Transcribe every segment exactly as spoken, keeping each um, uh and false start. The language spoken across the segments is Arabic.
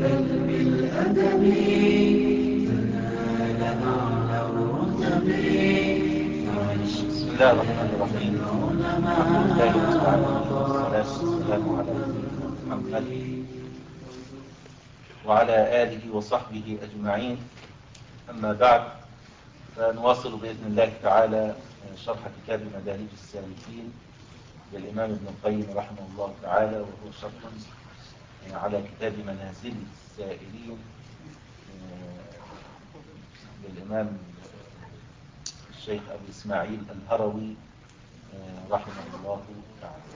بل بالأدب تنال أعلى الرتب. بسم الله الرحمن الرحيم. الحمد لله رب العالمين، والصلاة والسلام على نبينا محمد وعلى آله وصحبه أجمعين. أما بعد، فنواصل بإذن الله تعالى شرح كتاب مدارج السالكين للإمام ابن القيم رحمه الله تعالى، وهو شرح على كتاب منازل السائلين للإمام الشيخ أبو إسماعيل الهروي رحمه الله تعالى.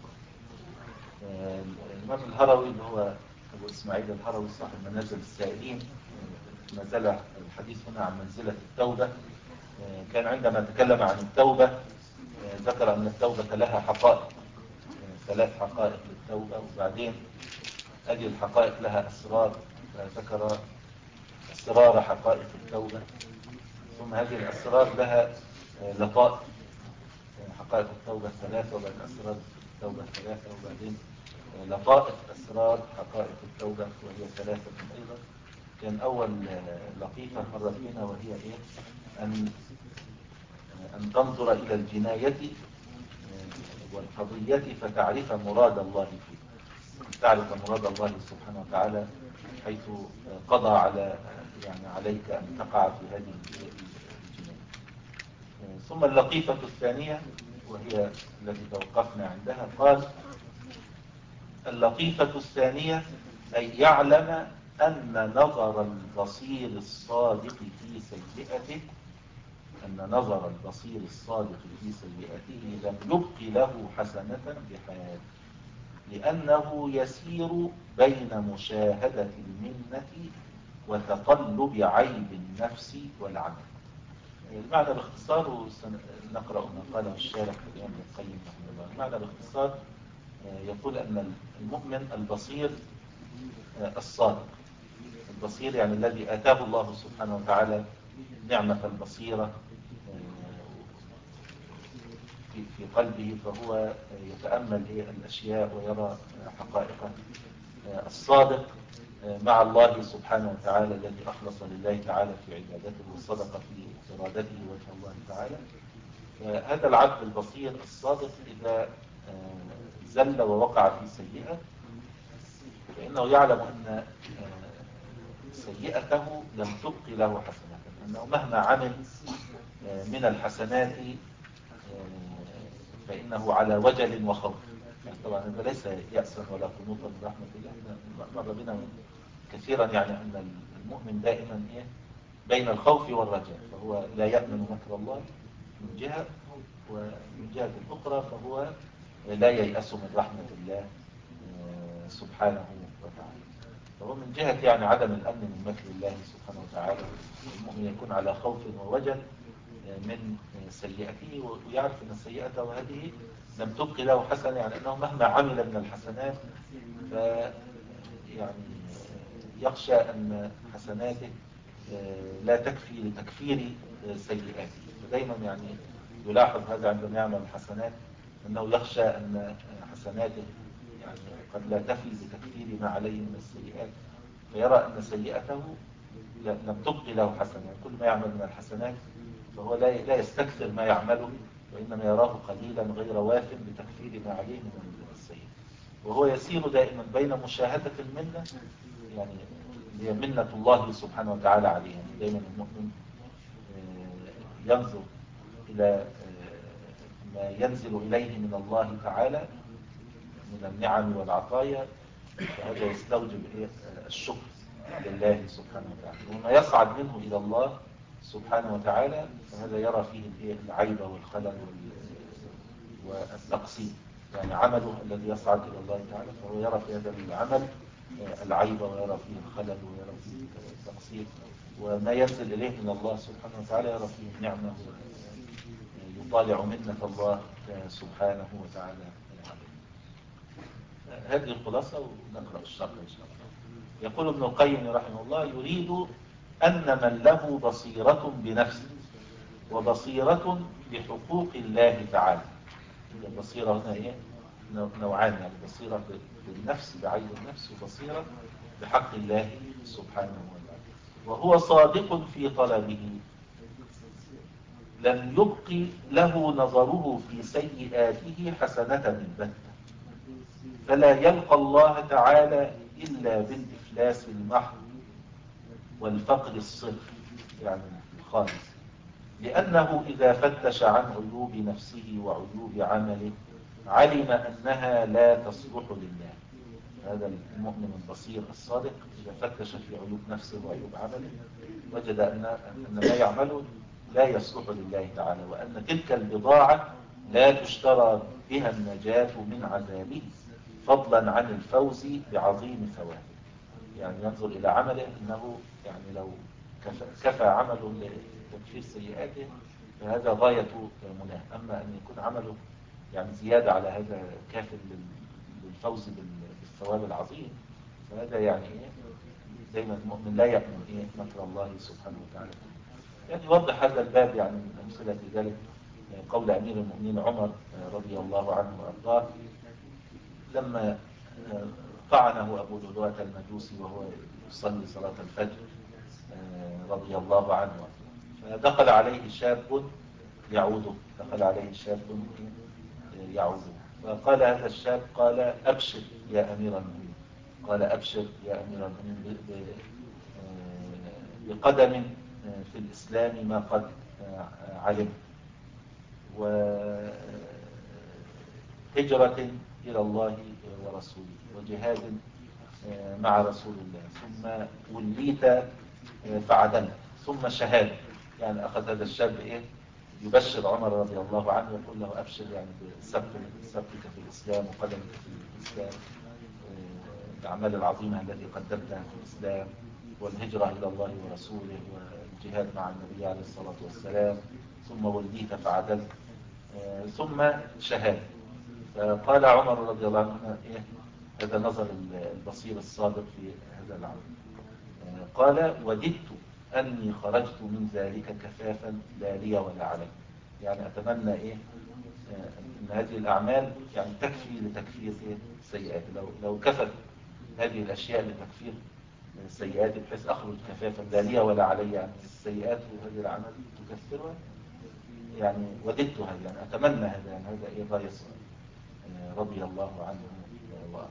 الإمام الهروي اللي هو أبو إسماعيل الهروي صاحب منازل السائلين، ما زال الحديث هنا عن منزلة التوبة. كان عندما تكلم عن التوبة ذكر أن التوبة لها حقائق، ثلاث حقائق للتوبة، وبعدين هذه الحقائق لها أسرار، فذكر أسرار حقائق التوبة، ثم هذه الأسرار لها لطائف، حقائق التوبة ثلاثة، وبعدين أسرار التوبة ثلاثة، وبعدين لطائف أسرار حقائق التوبة وهي ثلاثة أيضا. كان أول لطيفة مرت بنا وهي إيه؟ أن أن تنظر إلى الجناية والقضية فتعرف مراد الله فيه، تعرف مراد الله سبحانه وتعالى حيث قضى على يعني عليك أن تقع في هذه الجناية. ثم اللطيفة الثانية وهي التي توقفنا عندها، قال: اللطيفة الثانية أن يعلم أن نظر البصير الصادق في سيئته أن نظر البصير الصادق في سيئته لم يبق له حسنة بحال، لأنه يسير بين مشاهدة المنة وتقلب عيب النفس والعمل. المعنى باختصار، نقرأ ما قاله الشارح الإمام ابن القيم رحمه الله. المعنى باختصار يقول أن المؤمن البصير الصادق، البصير يعني الذي آتاه الله سبحانه وتعالى نعمة البصيرة في في قلبه، فهو يتأمل الأشياء ويرى حقائقها. الصادق مع الله سبحانه وتعالى الذي أخلص لله تعالى في عبادته وصدق في إرادته وجه الله تعالى. هذا العبد البصير الصادق إذا زل ووقع في سيئة فإنه يعلم أن سيئته لم تبق له حسنة، أنه مهما عمل من الحسنات فإنه على وجل وخوف. يعني طبعا هذا ليس يأسا ولا قنوطا من رحمة الله، مر بنا كثيرا يعني أن المؤمن دائما إيه بين الخوف والرجاء، فهو لا يأمن مكر الله من جهة، ومن جهة أخرى فهو لا ييأس من رحمة الله سبحانه وتعالى. فهو من جهة يعني عدم الأمن من مكر الله سبحانه وتعالى، المؤمن يكون على خوف ووجل من سيئته، ويعرف أن سيئته هذه لم تبق له حسنة، يعني أنه مهما عمل من الحسنات ف يعني يخشى أن حسناته لا تكفي لتكفير سيئاته، فدايما يعني يلاحظ هذا عندما يعمل الحسنات أنه يخشى أن حسناته يعني قد لا تفي بتكفير ما عليه من السيئات، فيرى أن سيئته لم تبق له حسنة. كل ما يعمل من الحسنات فهو لا يستكثر ما يعمله، وإنما يراه قليلا غير واف بتكفير ما عليه من السيئات، وهو يسير دائما بين مشاهدة المنة، يعني هي منة الله سبحانه وتعالى عليه. يعني دائما المؤمن ينظر إلى ما ينزل إليه من الله تعالى من النعم والعطايا، فهذا يستوجب الشكر لله سبحانه وتعالى. وما يصعد منه إلى الله سبحانه وتعالى فهذا يرى فيه العيب والخلل والتقصير، يعني عمله الذي يصعد إلى الله تعالى فهو يرى في هذا العمل العيب ويرى فيه الخلل ويرى فيه التقصير، وما ينزل إليه من الله سبحانه وتعالى يرى فيه النعمة، يطالع منة الله سبحانه وتعالى. هذه الخلاصة، ونقرأ الشرح إن شاء الله. يقول ابن القيم رحمه الله: يريد أن من له بصيرة بنفسه وبصيرة بحقوق الله تعالى. البصيرة هنا إيه؟ نوعان، يعني بصيرة بالنفس بعين النفس، وبصيرة بحق الله سبحانه وتعالى، وهو صادق في طلبه لم يبق له نظره في سيئاته حسنة البتة، فلا يلقى الله تعالى إلا بالإفلاس المحض والفقر الصرف يعني الخالص، لأنه إذا فتش عن عيوب نفسه وعيوب عمله علم أنها لا تصلح لله. هذا المؤمن البصير الصادق إذا فتش في عيوب نفسه وعيوب عمله وجد أن أن ما يعمله لا يصلح لله تعالى، وأن تلك البضاعة لا تشترى بها النجاة من عذابه فضلا عن الفوز بعظيم ثوابه. يعني ينظر إلى عمله أنه يعني لو كفى, كفى عمله لتكفير سيئاته فهذا غاية مناه، أما أن يكون عمله يعني زيادة على هذا كاف للفوز بالثواب العظيم فهذا يعني إيه دايما المؤمن لا يأمن إيه مكر الله سبحانه وتعالى. يعني يوضح هذا الباب يعني من أمثلة ذلك قول أمير المؤمنين عمر رضي الله عنه وأرضاه لما طعنه أبو لؤلؤة المجوسي وهو يصلي صلاة الفجر رضي الله عنه، فدخل عليه شاب يعوده دخل عليه شاب يعوده فقال هذا الشاب قال أبشر يا أمير المؤمنين قال أبشر يا أمير المؤمنين بقدم في الإسلام ما قد علم وهجرة إلى الله ورسوله وجهاد مع رسول الله ثم وليت فعدلت ثم شهادة. يعني أخذ هذا الشاب إيه يبشر عمر رضي الله عنه ويقول له أبشر يعني بسبتك في الإسلام وقدمك في الإسلام الأعمال العظيمة التي قدمتها في الإسلام والهجرة إلى الله ورسوله والجهاد مع النبي عليه الصلاة والسلام ثم وليت فعدلت ثم شهادة. فقال عمر رضي الله عنه إيه هذا نظر البصير الصادق في هذا العمل قال وددت أني خرجت من ذلك كفافا لا لي ولا علي. يعني أتمنى إيه أن هذه الأعمال يعني تكفي لتكفير إيه سيئات لو لو كفت هذه الأشياء لتكفير السيئات بحيث أخرج كفافا لا لي ولا علي يعني السيئات وهذه الأعمال تكفرها يعني وددتها يعني أتمنى هذا يعني هذا إيه غاية رضي الله عنه وأرضاه.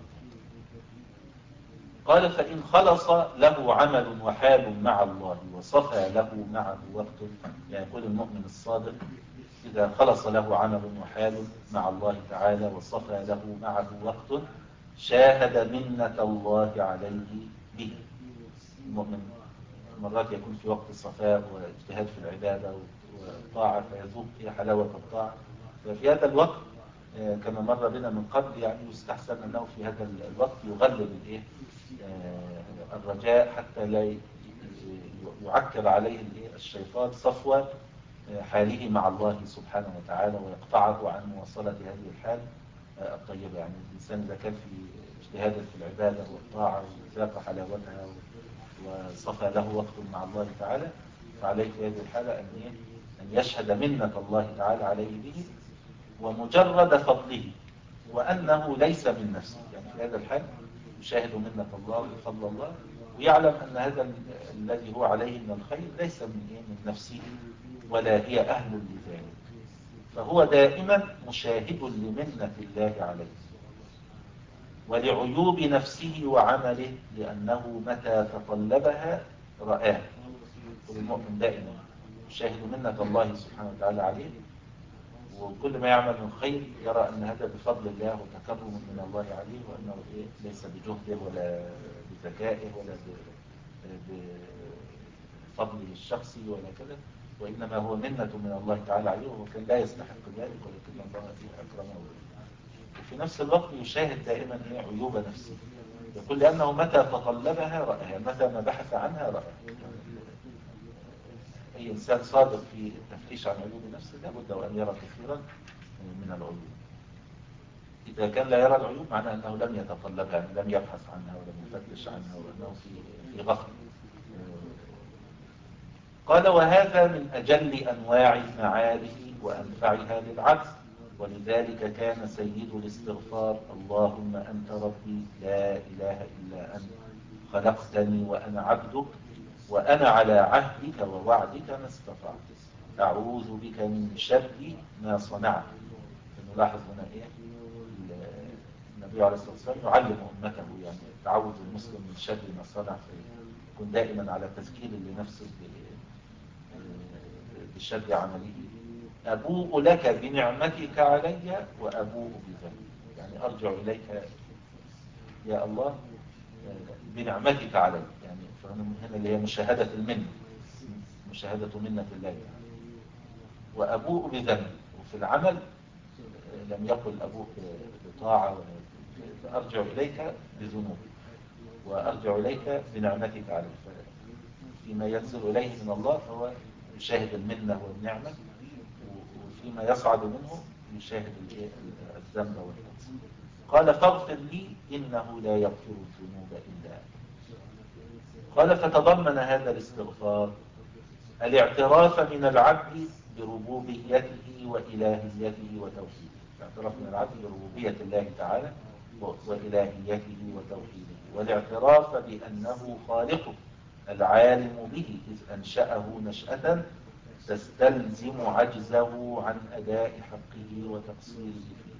قال فإن خلص له عمل وحال مع الله وصفى له معه وقت. يعني يقول المؤمن الصادق إذا خلص له عمل وحال مع الله تعالى وصفى له معه وقت شاهد منة الله عليه به. المؤمن مرات يكون في وقت الصفاء واجتهاد في العبادة والطاعة فيذوق في حلاوة الطاعة ففي هذا الوقت كما مر بنا من قبل يعني يستحسن أنه في هذا الوقت يغلب الإيه الرجاء حتى لا يعكر عليه الشيطان صفوة حاله مع الله سبحانه وتعالى ويقطعه عن مواصلة هذه الحال الطيبة. يعني الإنسان إذا كان في اجتهاد في العبادة والطاعة وذاق حلاوتها وصفى له وقت مع الله تعالى فعليه في هذه الحالة أن أن يشهد منة الله تعالى عليه به ومجرد فضله وأنه ليس من نفسه. يعني في هذا الحال يشاهد منة الله وفضل الله ويعلم أن هذا الذي هو عليه من الخير ليس من من نفسه ولا هي أهل لذلك فهو دائما مشاهد لمنة الله عليه ولعيوب نفسه وعمله لأنه متى تطلبها رآه. والمؤمن دائما يشاهد منة الله سبحانه وتعالى عليه وكل ما يعمل من خير يرى أن هذا بفضل الله وتكرم من الله عليه وأنه إيه ليس بجهده ولا بذكائه ولا بفضله الشخصي ولا كذا وإنما هو منة من الله تعالى عليه وهو كان لا يستحق ذلك ولكن الله أكرمه. وفي نفس الوقت يشاهد دائما إيه عيوب نفسه يقول لأنه متى تطلبها رأها متى ما بحث عنها رأها. أي إنسان صادق في التفتيش عن عيوب نفسه لابد وأن يرى كثيرا من العيوب. إذا كان لا يرى العيوب معناه أنه لم يتطلبها يعني لم يبحث عنها ولم يفتش عنها وأنه في في غفلة. قال وهذا من أجل أنواع المعارف وأنفعها للعبد ولذلك كان سيد الاستغفار اللهم أنت ربي لا إله إلا أنت خلقتني وأنا عبدك وأنا على عهدك ووعدك ما استطعت أعوذ بك من شر ما صنعت. نلاحظ هنا إيه النبي عليه الصلاة والسلام يعلم أمته يعني تعوذ المسلم من شر ما صنع، يكون دائما على تذكير لنفسه بشر عمله. أبوء لك بنعمتك علي وأبوء بذنبي، يعني أرجع إليك يا الله بنعمتك علي، يعني هنا اللي هي مشاهدة المنة، مشاهدة منة الله تعالى. وأبوء بذنبي، وفي العمل لم يقل أبوء بطاعة، فأرجع إليك بذنوبي وأرجع إليك بنعمتك علي. فيما ينزل إليه من الله فهو يشاهد المنة والنعمة، وفيما يصعد منه يشاهد الذنب والتقصير. قال فاغفر لي إنه لا يغفر الذنوب إلا أنت. قال فتضمن هذا الاستغفار الاعتراف من العبد بربوبيته وإلهيته وتوحيده، الاعتراف من العبد بربوبية الله تعالى وإلهيته وتوحيده، والاعتراف بأنه خالقه العالم به إذ أنشأه نشأة تستلزم عجزه عن أداء حقه وتقصيره فيه،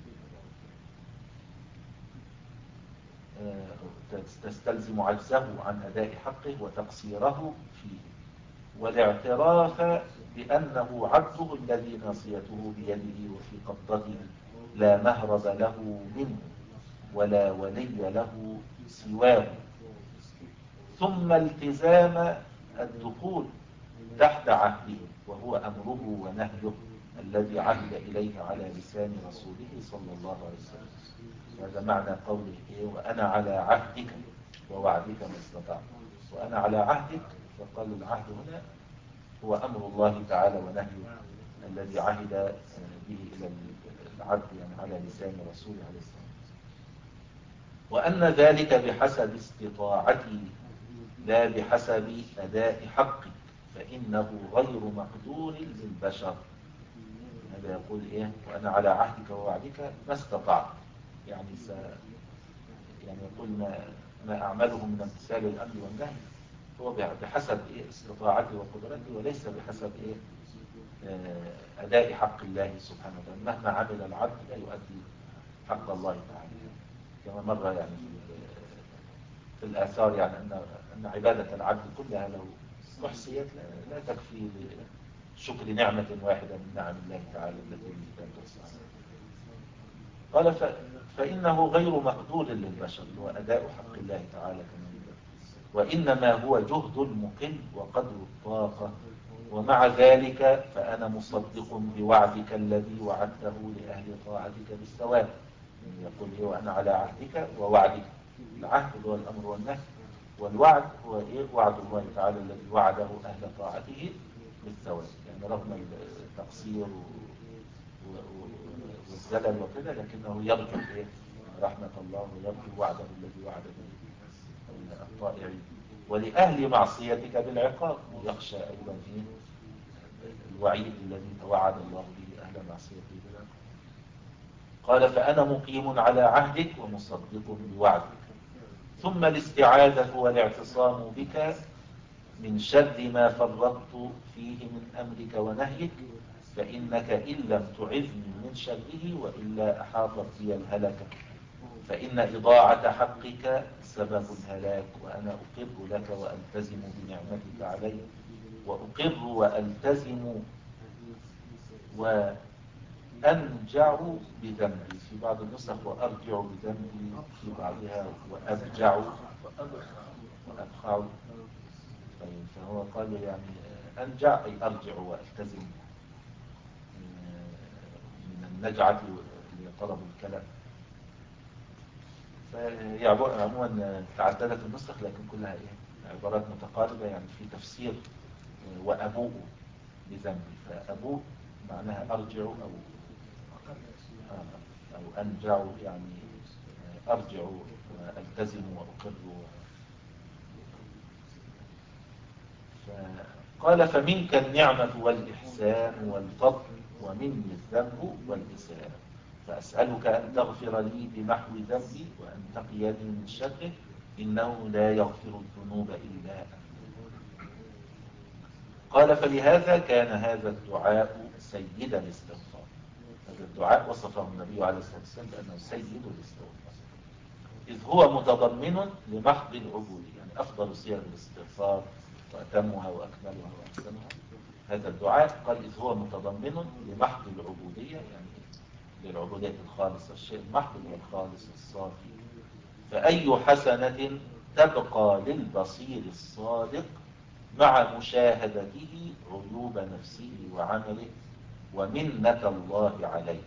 تستلزم عجزه عن أداء حقه وتقصيره فيه، والاعتراف بأنه عبده الذي ناصيته بيده وفي قبضته لا مهرب له منه ولا ولي له سواه، ثم التزام الدخول تحت عهده وهو أمره ونهيه الذي عهد إليه على لسان رسوله صلى الله عليه وسلم. هذا معنى قوله إيه وأنا على عهدك ووعدك ما استطعت. وأنا على عهدك، فقال العهد هنا هو أمر الله تعالى ونهيه الذي عهد به إلى العبد يعني على لسان رسوله عليه السلام، وأن ذلك بحسب استطاعتي لا بحسب أداء حقي فإنه غير مقدور للبشر. هذا يقول إيه وأنا على عهدك ووعدك ما استطعت، يعني س... يعني يقول ما, ما أعمله من امتثال الأمر والنهي هو بحسب إيه استطاعتي وقدرتي، وليس بحسب إيه آه أداء حق الله سبحانه وتعالى. مهما عمل العبد لا يؤدي حق الله تعالى، كما مر يعني في, في الآثار يعني أن أن عبادة العبد كلها لو أحصيت لا, لا تكفي لشكر نعمة واحدة من نعم الله تعالى التي لا تحصى. قال ف... فإنه غير مقدور للبشر وأداء حق الله تعالى كما يقول، وإنما هو جهد المقل وقدر الطاقة، ومع ذلك فأنا مصدق بوعدك الذي وعدته لأهل طاعتك بالثواب. يقول إيه وأنا على عهدك ووعدك، العهد هو الأمر والنهي، والوعد هو إيه وعد الله تعالى الذي وعده أهل طاعته بالثواب، يعني رغم التقصير والزلل وكذا لكنه يرجو إيه رحمة الله ويرجو وعده الذي وعد به الطائعين، ولأهل معصيتك بالعقاب، ويخشى أيضا إيه الوعيد الذي توعد الله به أهل معصيته بالعقاب. قال فأنا مقيم على عهدك ومصدق بوعدك. ثم الاستعاذة والاعتصام بك من شر ما فرطت فيه من أمرك ونهيك، فإنك إن لم تعذني من شره وإلا أحاطت بي الهلكة، فإن إضاعة حقك سبب الهلاك، وأنا أقر لك وألتزم بنعمتك علي، وأقر وألتزم وأنجع بذنبي في بعض النسخ، وأرجع بذنبي في بعضها، وأبجع وأبخع. طيب فهو قال يعني أنجع أي أرجع وألتزم من النجعة لطلب الكلام. فهي عموما تعددت النسخ لكن كلها إيه عبارات متقاربة، يعني في تفسير وأبوء بذنبي، فأبوء معناها أرجع أو أو أنجع، يعني أرجع وألتزم وأقر. قال فمنك النعمة والإحسان والفضل ومني الذنب والإساءة، فأسألك أن تغفر لي بمحو ذنبي وأن تقيني من شره إنه لا يغفر الذنوب إلا أنت. قال فلهذا كان هذا الدعاء سيد الاستغفار. هذا الدعاء وصفه النبي عليه الصلاة والسلام بأنه سيد الاستغفار، إذ هو متضمن لمحض العبودية، يعني أفضل صيغ الاستغفار وأتمها وأكملها وأحسنها هذا الدعاء. قال إذ هو متضمن لمحض العبودية، يعني للعبودية الخالصة، الشيء المحض والخالص الصافي. فأي حسنة تبقى للبصير الصادق مع مشاهدته عيوب نفسه وعمله ومنة الله عليه.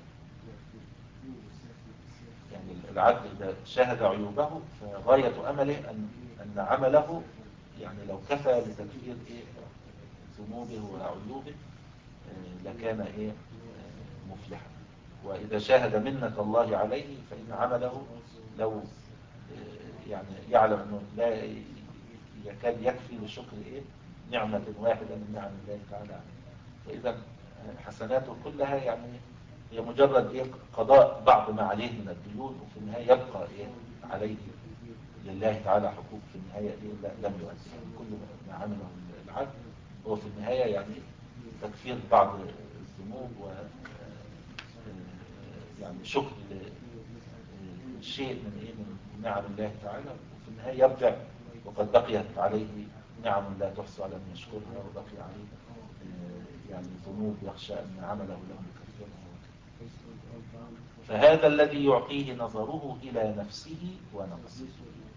يعني العبد إذا شاهد عيوبه فغاية أمله أن أن عمله يعني لو كفى لتكفير إيه ذنوبه وعيوبه لكان إيه مفلحا. وإذا شاهد منة الله عليه فإن عمله لو يعني يعلم أنه لا يكاد يكفي لشكر إيه نعمة واحدة من نعم الله تعالى عليه. فإذا حسناته كلها يعني هي مجرد إيه قضاء بعض ما عليه من الديون، وفي النهاية يبقى إيه عليه لله تعالى حقوق في النهاية إيه لم يؤدي. يعني كل ما عمله العبد هو في النهاية يعني تكفير بعض الذنوب و يعني شكر شيء من إيه من نعم الله تعالى، وفي النهاية يرجع وقد بقيت عليه نعم لا تحصى لم يشكرها، وبقي عليه يعني ذنوب يخشى أن عمله لم يكفرها. فهذا الذي يعطيه نظره إلى نفسه ونقصه.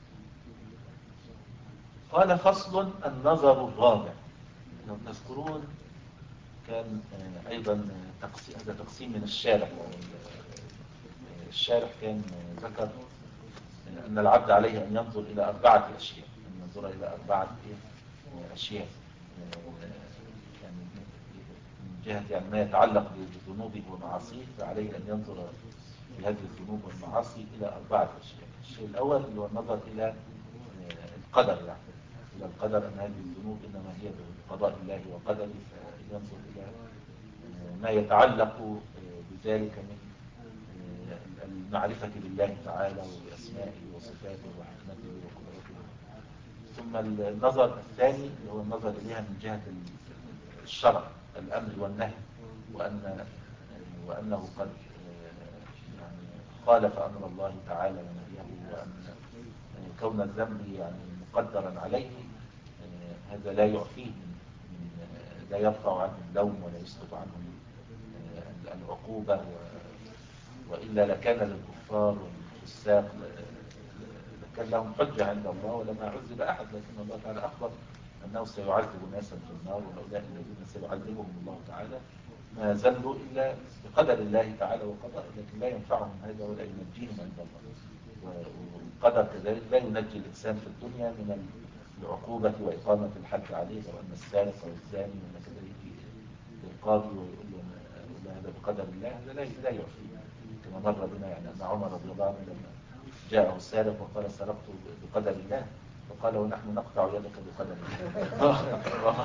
قال فصل النظر الرابع. لو تذكرون كان أيضا تقسيم، هذا تقسيم من الشارح. الشارح كان ذكر أن العبد عليه أن ينظر إلى أربعة أشياء، أن ينظر إلى أربعة أشياء يعني من جهة يعني ما يتعلق بذنوبه ومعاصيه، فعليه أن ينظر في هذه الذنوب والمعاصي إلى أربعة أشياء. الشيء الأول اللي هو النظر إلى القدر، يعني إلى القدر أن هذه الذنوب إنما هي بقضاء الله وقدره، فينظر إلى ما يتعلق بذلك من المعرفة بالله تعالى وبأسمائه وصفاته وحكمته وقدرته. ثم النظر الثاني اللي هو النظر إليها من جهة الشرع، الأمر والنهي، وأن وأنه قد يعني خالف أمر الله تعالى ونهيه، وأن كون الذنب يعني مقدرا عليه هذا لا يعفيه من لا يرفع عنه اللوم ولا يسقط عنه العقوبة، وإلا لكان للكفار والفساق لكان لهم حجة عند الله ولما عذب أحد. لكن الله تعالى أخبر أنه سيعذب ناسا في النار، وهؤلاء الذين سيعذبهم الله تعالى ما زلوا إلا بقدر الله تعالى وقضائه، لكن لا ينفعهم هذا ولا ينجيهم عند الله. والقدر كذلك لا ينجي الإنسان في الدنيا من العقوبة وإقامة الحد عليه، وأن السارق والزاني وأن كذلك القاضي ويقول له هذا بقدر الله، هذا لا لا يعفيه. كما مر بنا يعني أن عمر رضي الله عنه لما جاءه السارق وقال سرقت بقدر الله، فقال ونحن نقطع يدك بقدر الله.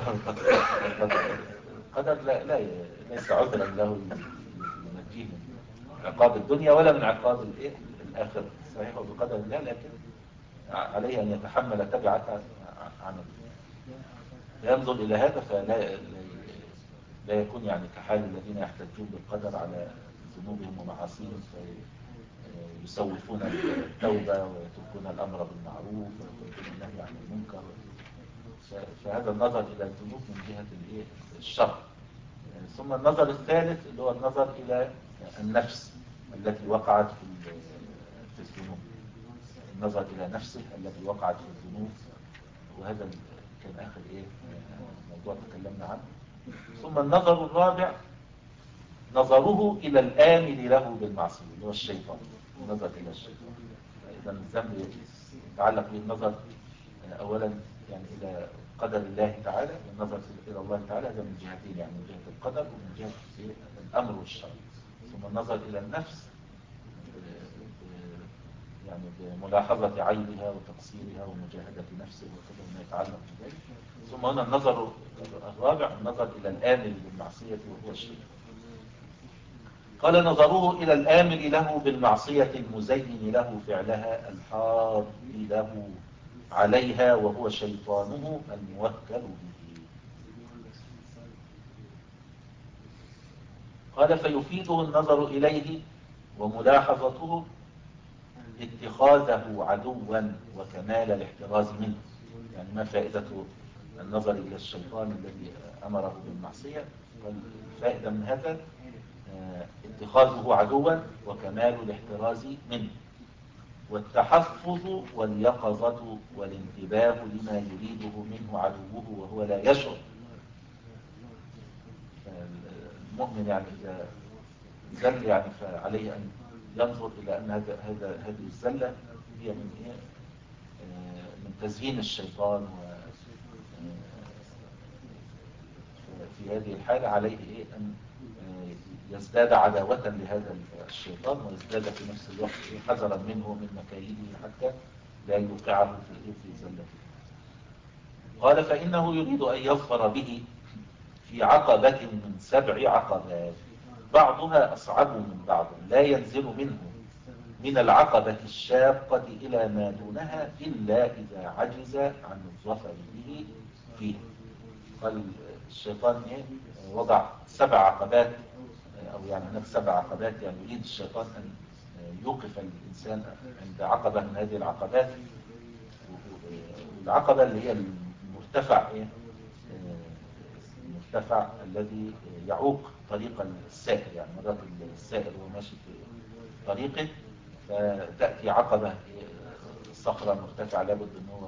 القدر لا لا ليس عذرا له ينجيه من عقاب الدنيا ولا من عقاب الايه الآخرة. صحيح بقدر الله، لكن عليه أن يتحمل تبعة عمله. ينظر إلى هذا فلا لا يكون يعني كحال الذين يحتجون بالقدر على ذنوبهم ومعاصيهم فيسوفون التوبة ويتركون الأمر بالمعروف ويتركون النهي عن المنكر. فهذا النظر إلى الذنوب من جهة الشر. ثم النظر الثالث اللي هو النظر إلى النفس التي وقعت في الذنوب، النظر إلى نفسه التي وقعت في الذنوب، وهذا كان آخر إيه موضوع تكلمنا عنه. ثم النظر الرابع نظره إلى الآمن له بالمعصية اللي هو الشيطان، النظر إلى الشيطان. إذا الذنب يتعلق به النظر أولا يعني إلى قدر الله تعالى، والنظر إلى الله تعالى هذا من جهتين، يعني من جهة القدر ومن جهة الأمر والشرع. ثم النظر إلى النفس يعني بملاحظة عيبها وتقصيرها ومجاهدة نفسه وكذا ما يتعلق بذلك. ثم هنا النظر الرابع النظر إلى الآمر بالمعصية وهو الشيطان. قال نظره إلى الآمر له بالمعصية المزين له فعلها الحار له عليها وهو شيطانه الموكل به. قال فيفيده النظر إليه وملاحظته اتخاذه عدوا وكمال الاحتراز منه. يعني ما فائدة النظر إلى الشيطان الذي أمره بالمعصية؟ والفائدة من هذا اتخاذه عدوا وكمال الاحتراز منه، والتحفظ واليقظة والانتباه لما يريده منه عدوه وهو لا يشعر. المؤمن يعني إذا زل يعني فعليه أن ينظر إلى أن هذا هذا هذه الزلة هي من إيه؟ من تزيين الشيطان، و في هذه الحالة عليه إيه؟ أن يزداد عداوة لهذا الشيطان، ويزداد في نفس الوقت حذرا منه ومن مكايده حتى لا يوقعه في في زلته. قال فإنه يريد أن يظفر به في عقبة من سبع عقبات بعضها أصعب من بعض لا ينزل منه من العقبة الشاقة إلى ما دونها إلا إذا عجز عن الظفر به فيه. قال الشيطان إيه؟ وضع سبع عقبات، أو يعني هناك سبع عقبات، يعني يريد الشيطان أن يوقف الإنسان عند عقبة من هذه العقبات. والعقبة اللي هي المرتفع إيه؟ المرتفع الذي يعوق طريق السائر، يعني مرات السائر وهو ماشي في طريقه فتأتي عقبة صخرة مرتفعة لابد أن هو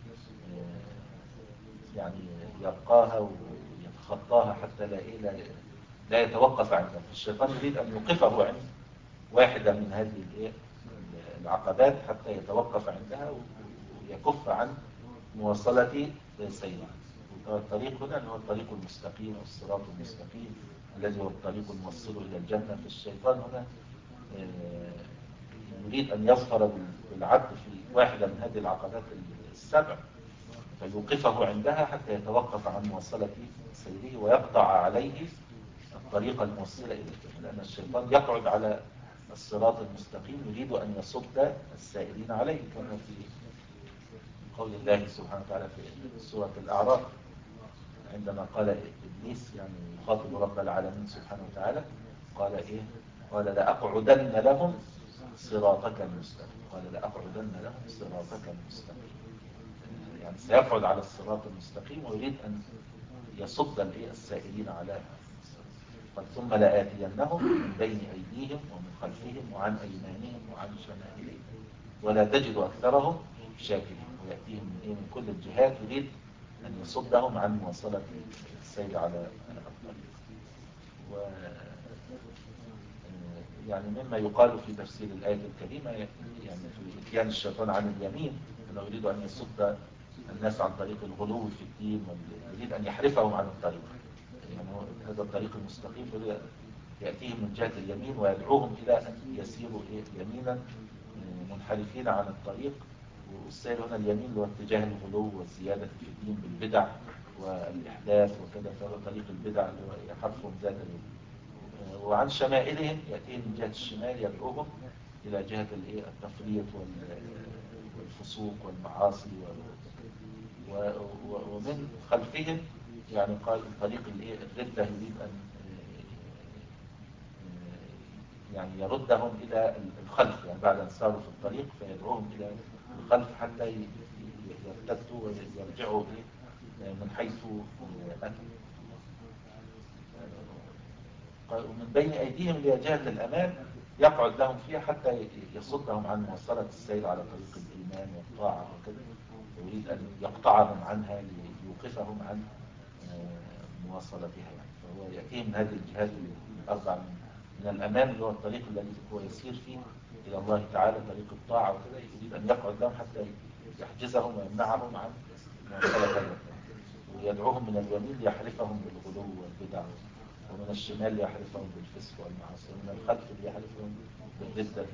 يعني يرقاها ويتخطاها حتى لا لا, لا يتوقف عندها. الشيطان يريد أن يوقفه عند واحدة من هذه العقبات حتى يتوقف عندها ويكف عن مواصلة سيره. الطريق هنا اللي هو الطريق المستقيم والصراط المستقيم الذي هو الطريق الموصل إلى الجنة. فالشيطان هنا يريد أن يظفر بالعبد في واحدة من هذه العقبات السبع فيوقفه عندها حتى يتوقف عن مواصلة سيره ويقطع عليه الطريق الموصلة إلى الجنة، لأن الشيطان يقعد على الصراط المستقيم يريد أن يصد السائرين عليه، كما في قول الله سبحانه وتعالى في سورة الأعراف عندما قال إبليس يعني يخاطب رب العالمين سبحانه وتعالى قال إيه؟ قال لأقعدن لهم صراطك المستقيم. قال لأقعدن لهم صراطك المستقيم، يعني سيقعد على الصراط المستقيم ويريد أن يصد السائرين على قال ثم لآتينهم من بين أيديهم ومن خلفهم وعن أيمانهم وعن شمائلهم ولا تجد أكثرهم شاكرين. ويأتيهم من, إيه؟ من كل الجهات يريد أن يصدهم عن مواصلة السير على الطريق. و يعني مما يقال في تفسير الآية الكريمة يعني في إتيان الشيطان عن اليمين أنه يريد أن يصد الناس عن طريق الغلو في الدين ويريد أن يحرفهم عن الطريق. يعني هذا الطريق المستقيم يأتيهم من جهة اليمين ويدعوهم إلى أن يسيروا يمينا منحرفين عن الطريق. والسير هنا اليمين هو اتجاه الغلو والزيادة في الدين بالبدع والإحداث وكذا، فهو طريق البدع اللي هو يحرفهم ذات اليمين. وعن شمائلهم يأتيهم من جهة الشمال يدعوهم إلى جهة التفريط والفسوق والمعاصي. ومن خلفهم يعني قال طريق الردة يريد أن يعني يردهم إلى الخلف، يعني بعد أن ساروا في الطريق فيدعوهم إلى الخلف حتى يرتدوا ويرجعوا من حيث أتوا. ومن بين أيديهم لجهة الأمان يقعد لهم فيها حتى يصدهم عن مواصلة السير على طريق الإيمان والطاعة وكذا، ويريد أن يقطعهم عنها ليوقفهم عن مواصلتها. يعني فهو يأتيهم من هذه الجهات الأربع من الأمان اللي هو الطريق الذي هو يسير فيه إلى الله تعالى طريق الطاعة وكذا، يريد أن يقعد لهم حتى يحجزهم ويمنعهم عن مواصلة هذا، ويدعوهم من اليمين ليحرفهم بالغلو والبدع، ومن الشمال ليحرفهم بالفسق والمعاصي، ومن الخلف ليحرفهم بالردة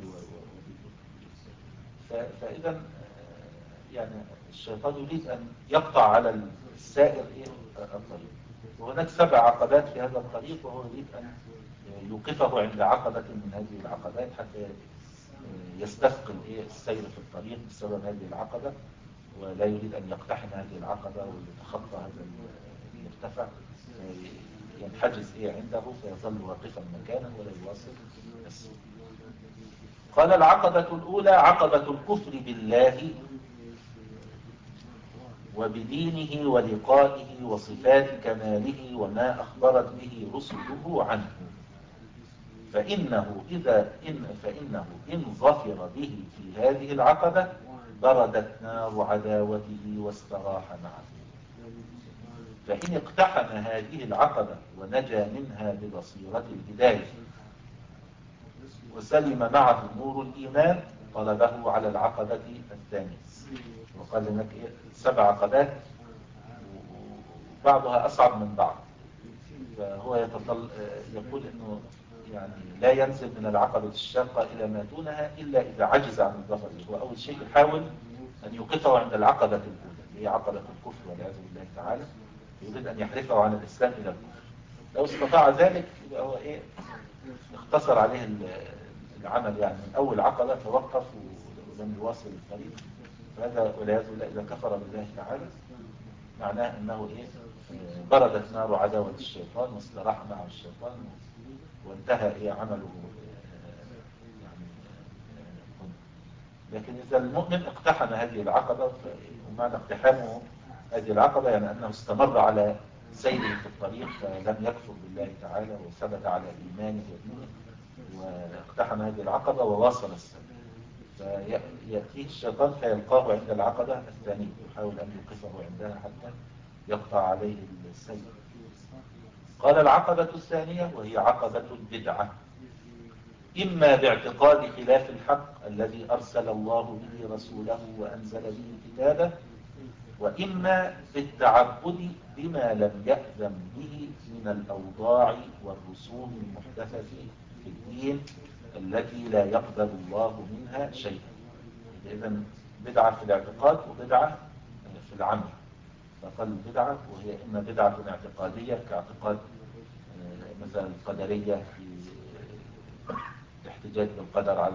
فإذا يعني الشيطان يريد أن يقطع على السائر الطريق. وهناك سبع عقبات في هذا الطريق، وهو يريد أن يوقفه عند عقبة من هذه العقبات حتى يستثقل السير في الطريق بسبب هذه العقبة ولا يريد أن يقتحم هذه العقبة ويتخطى هذا المرتفع، ينحجز إيه عنده فيظل واقفا مكانه ولا يواصل السير. قال العقبة الأولى عقبة الكفر بالله وبدينه ولقائه وصفات كماله وما أخبرت به رسله عنه، فإنه إذا إن فإنه إن ظفر به في هذه العقبة بردت نار عداوته واستراح معه، فإن اقتحم هذه العقبة ونجا منها ببصيرة الهداية وسلم معه نور الإيمان طلبه على العقبة الثانية. وقال لك سبع عقبات وبعضها أصعب من بعض، فهو يتطل يقول إنه يعني لا ينزل من العقبة الشاقة إلى ما دونها إلا إذا عجز عن الظفر. هو أول شيء يحاول أن يوقفه عند العقبة الأولى اللي هي عقبة الكفر والعياذ بالله تعالى، يريد أن يحرفه عن الإسلام إلى الكفر. لو استطاع ذلك يبقى هو إيه اختصر عليه العمل، يعني من أول عقبة توقف ولم يواصل الطريق، فهذا والعياذ بالله إذا كفر بالله تعالى معناه أنه إيه بردت نار عداوة الشيطان واستراح معه الشيطان وانتهى إيه عمله يعني. لكن إذا المؤمن اقتحم هذه العقبة، ومعنى اقتحامه هذه العقبة يعني أنه استمر على سيره في الطريق فلم يكفر بالله تعالى وثبت على إيمانه ودينه واقتحم هذه العقبة وواصل السير، فيأتيه الشيطان فيلقاه عند العقبة الثانية يحاول أن يوقفه عندها حتى يقطع عليه السير. قال العقبة الثانية وهي عقبة البدعة، إما باعتقاد خلاف الحق الذي أرسل الله به رسوله وأنزل به كتابه، وإما بالتعبد بما لم يأذن به من الأوضاع والرسوم المحدثة في الدين التي لا يقبل الله منها شيئا. إذن بدعة في الاعتقاد وبدعة في العمل. فقال بدعة وهي إما بدعة اعتقادية كاعتقاد مثلا القدرية في الاحتجاج بالقدر على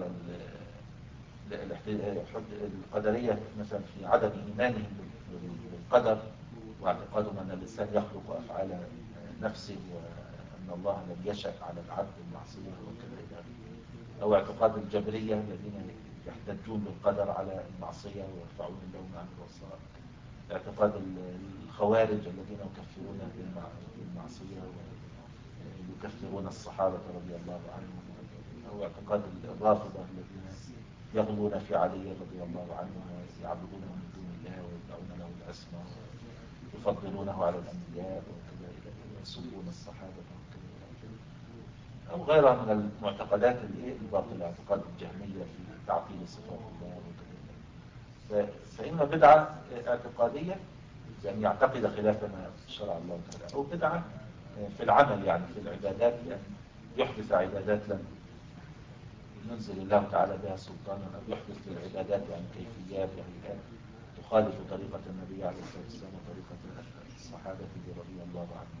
القدرية مثلا في عدم إيمانهم بالقدر واعتقادهم أن الإنسان يخلق أفعال نفسه وأن الله لم يشأ على العبد المعصية وكذا، أو اعتقاد الجبرية الذين يحتجون بالقدر على المعصية ويرفعون اللوم عن الوصاء، اعتقاد الخوارج الذين يكفرون بالمعصية ويكفرون الصحابة رضي الله عنهم، أو اعتقاد الرافضة الذين يغلون في علي رضي الله عنه ويعبدونه من دون الله ويدعون له الأسماء ويفضلونه على الأنبياء وكذا، يسبون الصحابة وكذا، أو غيرها من المعتقدات الباطلة، اعتقاد الجهمية في تعطيل صفات الله وكذا. فإما بدعة اعتقادية يعني يعتقد خلاف ما شرع الله تعالى، أو بدعة في العمل يعني في العبادات يعني يحدث عبادات لم ينزل الله تعالى بها سلطانا، أو يحدث في العبادات يعني كيفيات وهيئات تخالف طريقة النبي عليه الصلاة والسلام وطريقة الصحابة رضي الله عنهم.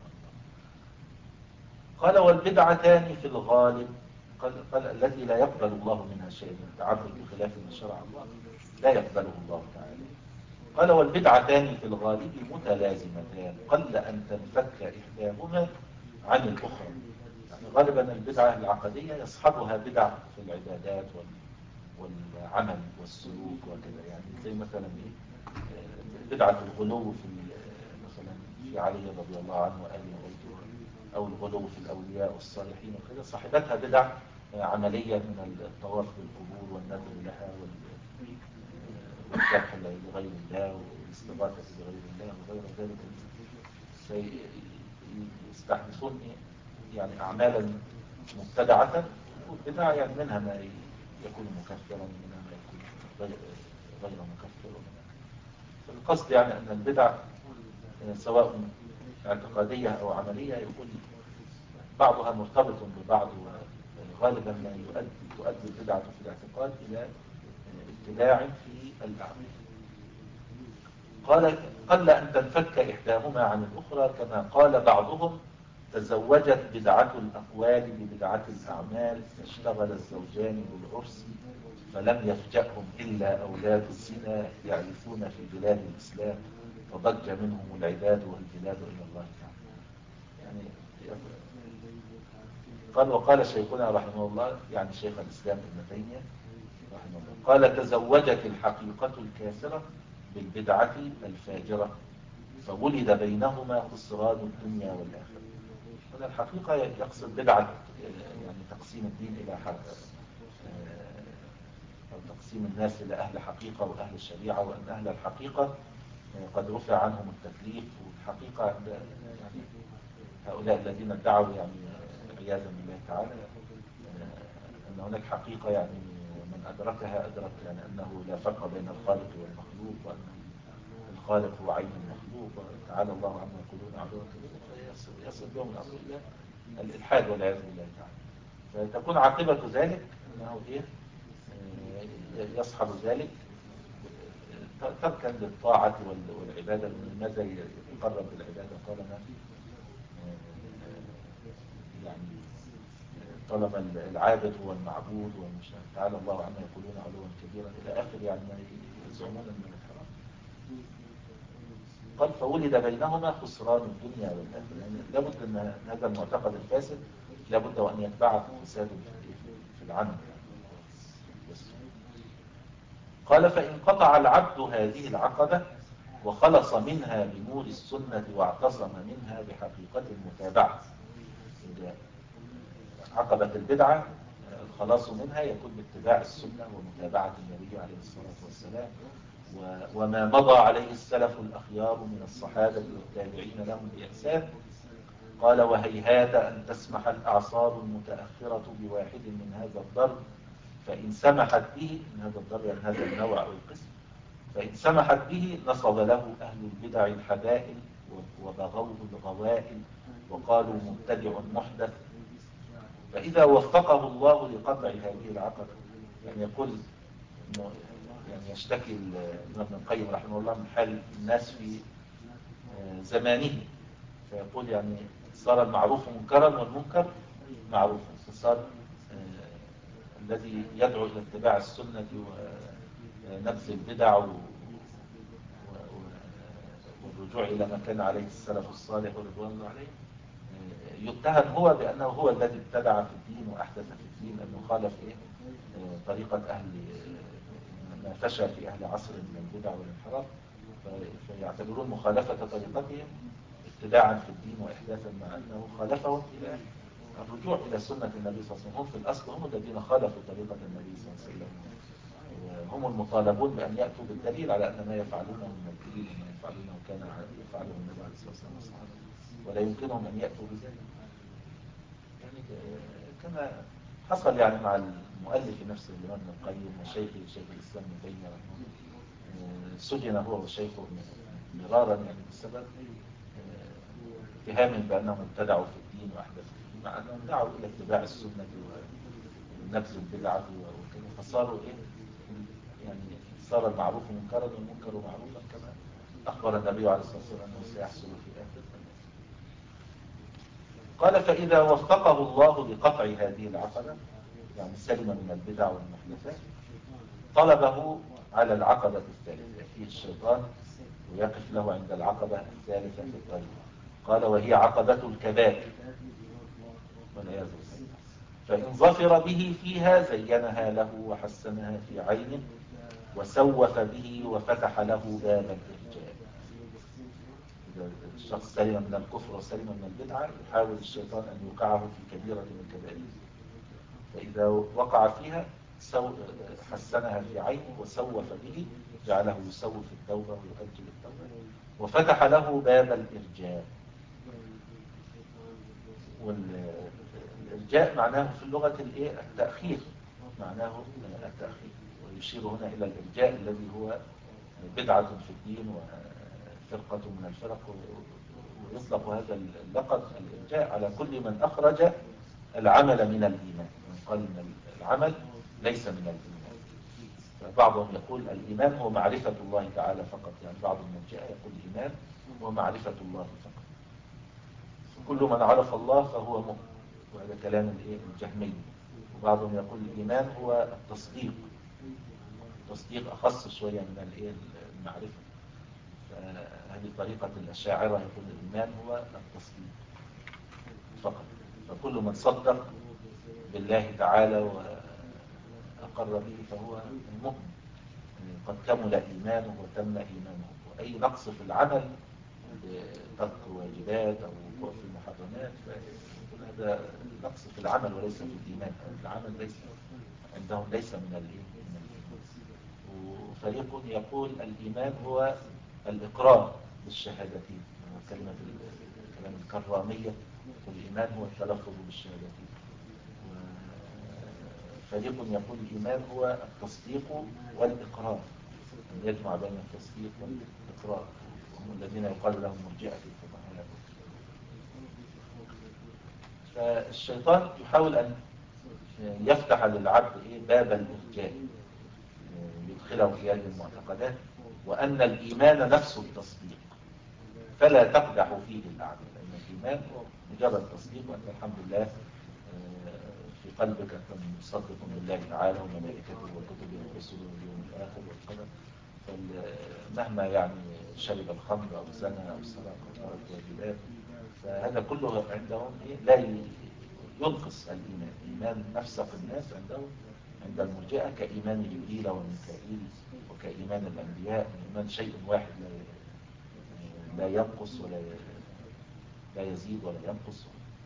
قال والبدعتان في الغالب قال, قال التي لا يقبل الله منها شيء من التعبد بخلاف ما شرع الله لا يقبله الله تعالى. قال والبدعتان في الغالب متلازمتان قل أن تنفك إحداهما عن الأخرى. يعني غالبا البدعة العقدية يصحبها بدع في العبادات والعمل والسلوك وكذا، يعني زي مثلا بدعة الغلو في مثلا في علي رضي الله عنه وآل بيته، أو الغلو في الأولياء والصالحين وكذا، صاحبتها بدع عملية من الطواف بالقبور والنذر لها والذبح لغير الله والاستغاثة بغير الله وغير ذلك، يستحدثون يعني أعمالا مبتدعة والبدع يعني منها ما يكون مكفرا ومنها ما يكون غير غير مكفر. فالقصد يعني أن البدع سواء اعتقادية أو عملية يكون بعضها مرتبط ببعض، وغالبا ما يؤدي تؤدي البدعة في الاعتقاد إلى ابتداع في الأعمال. قال قل أن تنفك إحداهما عن الأخرى، كما قال بعضهم تزوجت بدعة الأقوال ببدعة الأعمال فاشتغل الزوجان بالعرس فلم يفجأهم إلا أولاد الزنا يعرفون في بلاد الإسلام فضج منهم العباد والبلاد إلى الله تعالى. يعني قال وقال شيخنا رحمه الله يعني شيخ الإسلام ابن تيمية رحمه الله قال تزوجت الحقيقة الكافرة بالبدعة الفاجرة فولد بينهما خسران الدنيا والآخرة. هذا الحقيقة يقصد بدعة يعني تقسيم الدين إلى حق أو تقسيم الناس إلى أهل حقيقة وأهل الشريعة، وأن أهل الحقيقة قد رفع عنهم التكليف، والحقيقة عند يعني هؤلاء الذين ادعوا يعني عياذا بالله تعالى أن هناك حقيقة يعني من أدركها أدرك يعني أنه لا فرق بين الخالق والمخلوق، وأن الخالق هو عين المخلوق، وتعالى الله عما يقولون عدوا كبيرا، فيصل بهم الأمر إلى الإلحاد والعياذ بالله تعالى. فتكون عاقبة ذلك أنه إيه يصحب ذلك تركا للطاعة والعبادة. لماذا يقرب بالعبادة طالما يعني طالما العابد هو المعبود ومش تعالى الله عما يقولون علوا كبيرا إلى آخر يعني ما يزعمون من الحرام. قال فولد بينهما خسران الدنيا والآخرة. يعني لابد أن هذا المعتقد الفاسد لابد وأن يتبعه فساد في العمل. قال فإن قطع العبد هذه العقبة وخلص منها بنور السنة واعتصم منها بحقيقة المتابعة. عقبة البدعة الخلاص منها يكون باتباع السنة ومتابعة النبي عليه الصلاة والسلام وما مضى عليه السلف الأخيار من الصحابة والتابعين لهم بإحسان. قال وهيهات أن تسمح الأعصار المتأخرة بواحد من هذا الضرب، فإن سمحت به من هذا الضرب يعني هذا النوع أو القسم، فإن سمحت به نصب له أهل البدع الحبائل وبغوه الغوائل وقالوا مبتدع محدث. فإذا وفقه الله لقطع هذه العقبة، يعني يقول إنه يعني يشتكي ابن القيم رحمه الله من حال الناس في زمانه، فيقول يعني صار المعروف منكرا والمنكر معروفا، فصار الذي يدعو إلى اتباع السنة ونبذ البدع والرجوع إلى ما كان عليه السلف الصالح ورضوان الله عليه يتهم هو بأنه هو الذي ابتدع في الدين وأحدث في الدين، أنه خالف إيه طريقة أهل ما فشى في أهل عصر من البدع والانحراف، فيعتبرون مخالفة طريقتهم ابتداعا في الدين وإحداثا، مع أنه خالفهم إلى الرجوع إلى سنة النبي صلى الله عليه وسلم. هم في الأصل هم الذين خالفوا طريقة النبي صلى الله عليه وسلم، وهم المطالبون بأن يأتوا بالدليل على أن ما يفعلونه من الدين وما يفعلونه كان يفعله النبي عليه الصلاة والسلام، ولا يمكنهم أن يأتوا بذلك. يعني كما حصل يعني مع المؤلف نفسه الإمام ابن القيم وشيخه شيخ الإسلام ابن تيمية رحمه الله، سجن هو وشيخه مرارا يعني بسبب اتهام بأنهم ابتدعوا في الدين وأحدثوا فيه، مع أنهم دعوا إلى اتباع السنة ونبذ البدعة وكذا، فصاروا إيه يعني صار المعروف منكرا والمنكر معروفا كما أخبر النبي عليه الصلاة والسلام أنه سيحصل في آخر الزمان. قال فإذا وفقه الله لقطع هذه العقبة يعني سلم من البدع والمحدثات طلبه على العقبة الثالثة، يأتيه الشيطان ويقف له عند العقبة الثالثة في الطريق. قال وهي عقبة الكبائر والعياذ بالله، فإن ظفر به فيها زينها له وحسنها في عينه وسوف به وفتح له باب الإرجاء. إذا الشخص سلم من الكفر وسلم من البدعة يحاول الشيطان أن يوقعه في كبيرة من الكبائر، فإذا وقع فيها حسنها في عينه وسوف به جعله يسوف التوبة ويؤجل التوبة وفتح له باب الإرجاء. والإرجاء معناه في اللغة التأخير، معناه التأخير، ويشير هنا إلى الإرجاء الذي هو بدعة في الدين وفرقة من الفرق، ويطلق هذا اللقب الإرجاء على كل من أخرج العمل من الإيمان، من قال إن العمل ليس من الإيمان. فبعضهم يقول الإيمان هو معرفة الله تعالى فقط، يعني بعض المرجئة يقول الإيمان هو معرفة الله فقط، كل من عرف الله فهو مؤمن، وهذا كلام الجهمي. وبعضهم يقول الإيمان هو التصديق، تصديق أخص شوية من الإيه المعرفة. فهذه طريقة الأشاعرة، يقول الإيمان هو التصديق فقط. فكل من صدق بالله تعالى وأقر به فهو مؤمن، قد كمل إيمانه وتم إيمانه. وأي نقص في العمل، ترك واجبات أو وقوع في المحرمات، فيكون هذا نقص في العمل وليس في الإيمان. العمل ليس عندهم ليس من الإيمان. وفريق يقول الإيمان هو الإقرار بالشهادتين، كلمة الكلام الكرامية، والإيمان هو التلفظ بالشهادتين. فريق يقول الإيمان هو التصديق والإقرار، أن يجمع بين التصديق والإقرار، وهم الذين يقال لهم مرجئة الفقهاء. فالشيطان يحاول أن يفتح للعبد باب الإرجاء، يدخله في هذه المعتقدات، وأن الإيمان نفسه التصديق، فلا تقدح فيه الأعمال، لأن الإيمان هو مجرد تصديق، وأن الحمد لله في قلبك أنت مصدق بالله تعالى وملائكته وكتبه ورسله واليوم الآخر والقدر. فمهما يعني شرب الخمر أو زنى أو سرق أو ترك واجبات، فهذا كله عندهم لا ينقص الإيمان. إيمان نفسق الناس عندهم عند المرجئة كإيمان جبريل وميكائيل وكإيمان الأنبياء، إيمان شيء واحد لا لا ينقص ولا لا يزيد ولا ينقص.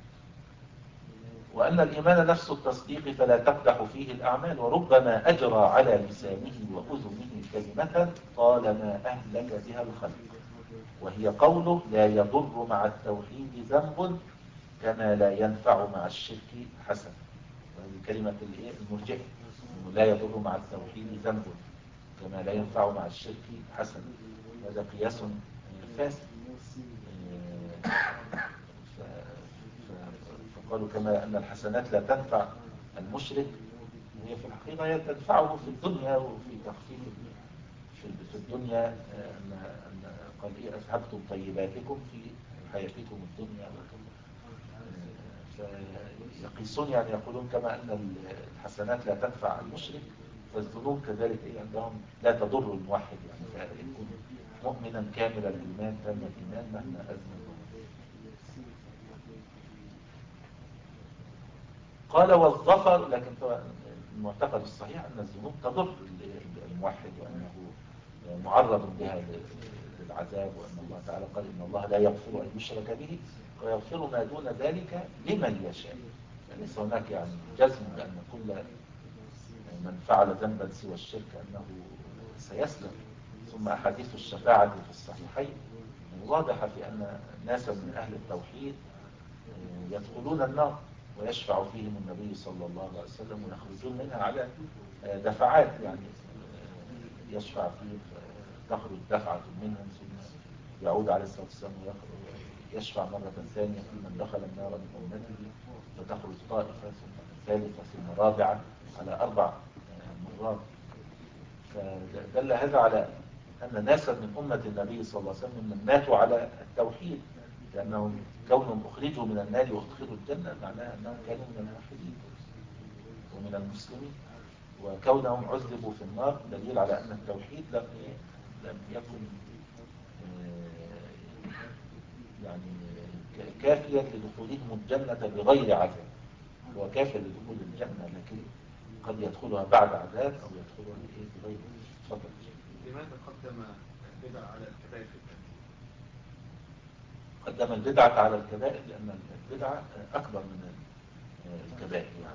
وأن الإيمان نفس التصديق فلا تقدح فيه الأعمال، وربما أجرى على لسانه وأذنه كلمة طالما أهلك بها الخلق، وهي قوله لا يضر مع التوحيد ذنب كما لا ينفع مع الشرك حسن. وهذه كلمة المرجئة، لا يضر مع التوحيد ذنب كما لا ينفع مع الشرك حسن. هذا قياس فاسد. فقالوا كما أن الحسنات لا تنفع المشرك، هي في الحقيقة هي تنفعه في الدنيا وفي تخفيف في الدنيا. أن أن قال إيه أذهبتم طيباتكم في حياتكم الدنيا. فيقيسون يعني يقولون كما أن الحسنات لا تنفع المشرك، فالذنوب كذلك إيه عندهم لا تضر الموحد، يعني فيكون مؤمنا كامل الإيمان تام الإيمان مهما أذنب. قال والظفر، لكن طبعا المعتقد الصحيح أن الذنوب تضر الموحد، وأنه معرض بها للعذاب، وأن الله تعالى قال إن الله لا يغفر أن يشرك به ويغفر ما دون ذلك لمن يشاء. فليس هناك يعني جزم بأن كل من فعل ذنبا سوى الشرك أنه سيسلم. ثم أحاديث الشفاعة في الصحيحين واضحة في أن ناسا من أهل التوحيد يدخلون النار ويشفع فيهم النبي صلى الله عليه وسلم ويخرجون منها على دفعات، يعني يشفع فيه تخرج دفعة منهم ثم يعود عليه الصلاة والسلام ويشفع مرة ثانية في من دخل النار من أمته، فتخرج طائفة ثم ثالثة ثم رابعة على أربع مرات. فدل هذا على أن ناسا من أمة النبي صلى الله عليه وسلم من ماتوا على التوحيد، لأنهم كونهم أخرجوا من النار وأدخلوا الجنة معناها أنهم كانوا من الموحدين ومن المسلمين، وكونهم عذبوا في النار دليل على أن التوحيد لم لم يكن يعني كافيا لدخولهم الجنة بغير عذاب. هو كافي لدخول الجنة، لكن قد يدخلها بعد عذاب أو يدخلها بغير فضل. لماذا قدم البدع على الكبائر في التنفيذ؟ قدم البدعة على الكبائر لأن البدعة أكبر من الكبائر يعني،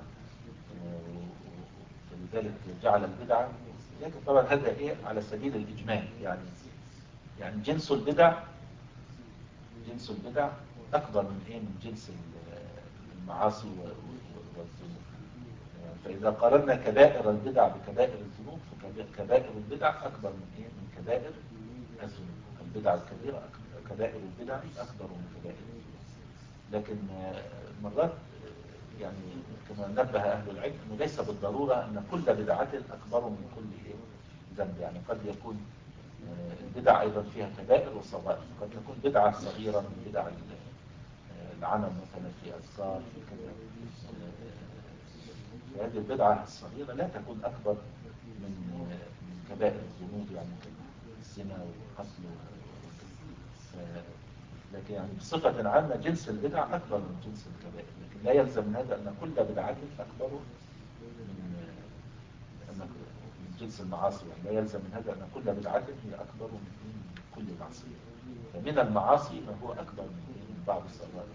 فلذلك جعل البدعة. لكن طبعا هذا إيه على سبيل الإجمال، يعني يعني جنس البدع جنس البدع أكبر من إيه من جنس المعاصي والذنوب. فإذا قارنا كبائر البدع بكبائر الذنوب، فكبائر البدع أكبر من إيه من كبائر الذنوب. البدع الكبيرة كبائر البدع أكبر من كبائر الذنوب. لكن مرات يعني كما نبه أهل العلم أنه ليس بالضرورة أن كل بدعة أكبر من كل ذنب. يعني قد يكون البدع أيضا فيها كبائر وصغائر، قد تكون بدعة صغيرة من بدع العمل مثلا في أذكار في كذا، فهذه البدعة الصغيرة لا تكون أكبر من من كبائر الذنوب، يعني الزنا والقتل وكذا. لكن يعني بصفة عامة جنس البدع أكبر من جنس الكبائر، لكن لا يلزم من هذا أن كل بدعة أكبر من من جنس المعاصي. يعني لا يلزم من هذا أن كل بدعة هي أكبر من كل معصية. فمن المعاصي ما هو أكبر من بعض الصغائر.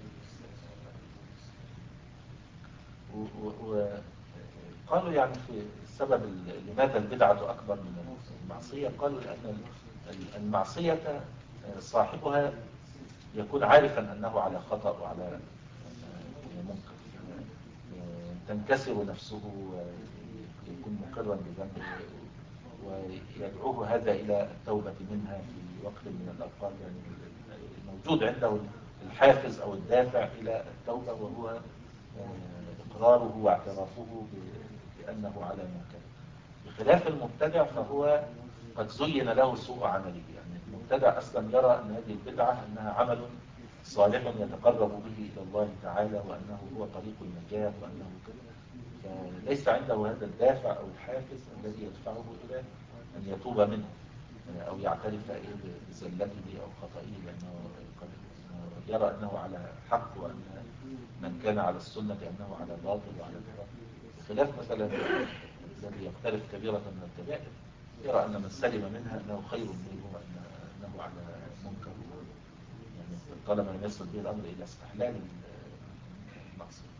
وقالوا يعني في السبب لماذا البدعة أكبر من المعصية، قالوا لأن المعصية صاحبها يكون عارفا أنه على خطأ وعلى منكر، تنكسر نفسه ويكون مقرا بذنبه ويدعوه هذا إلى التوبة منها في وقت من الأوقات. يعني موجود عنده الحافز أو الدافع إلى التوبة، وهو إقراره واعترافه بأنه على منكر. بخلاف المبتدع فهو قد زين له سوء عمله. يعني المبتدع أصلا يرى أن هذه البدعة أنها عمل صالح يتقرب به إلى الله تعالى، وأنه هو طريق النجاة، وأنه كذا. فليس عنده هذا الدافع أو الحافز الذي يدفعه إلى أن يتوب منه أو يعترف بزلته أو خطئه، لأنه يرى أنه على حق، وأن من كان على السنة أنه على باطل وعلى كذا. بخلاف مثلا الذي يقترف كبيرة من الكبائر يرى أن من سلم منها أنه خير منه، وأنه على منكر، يعني طالما لم يصل به الأمر إلى استحلال المعصية.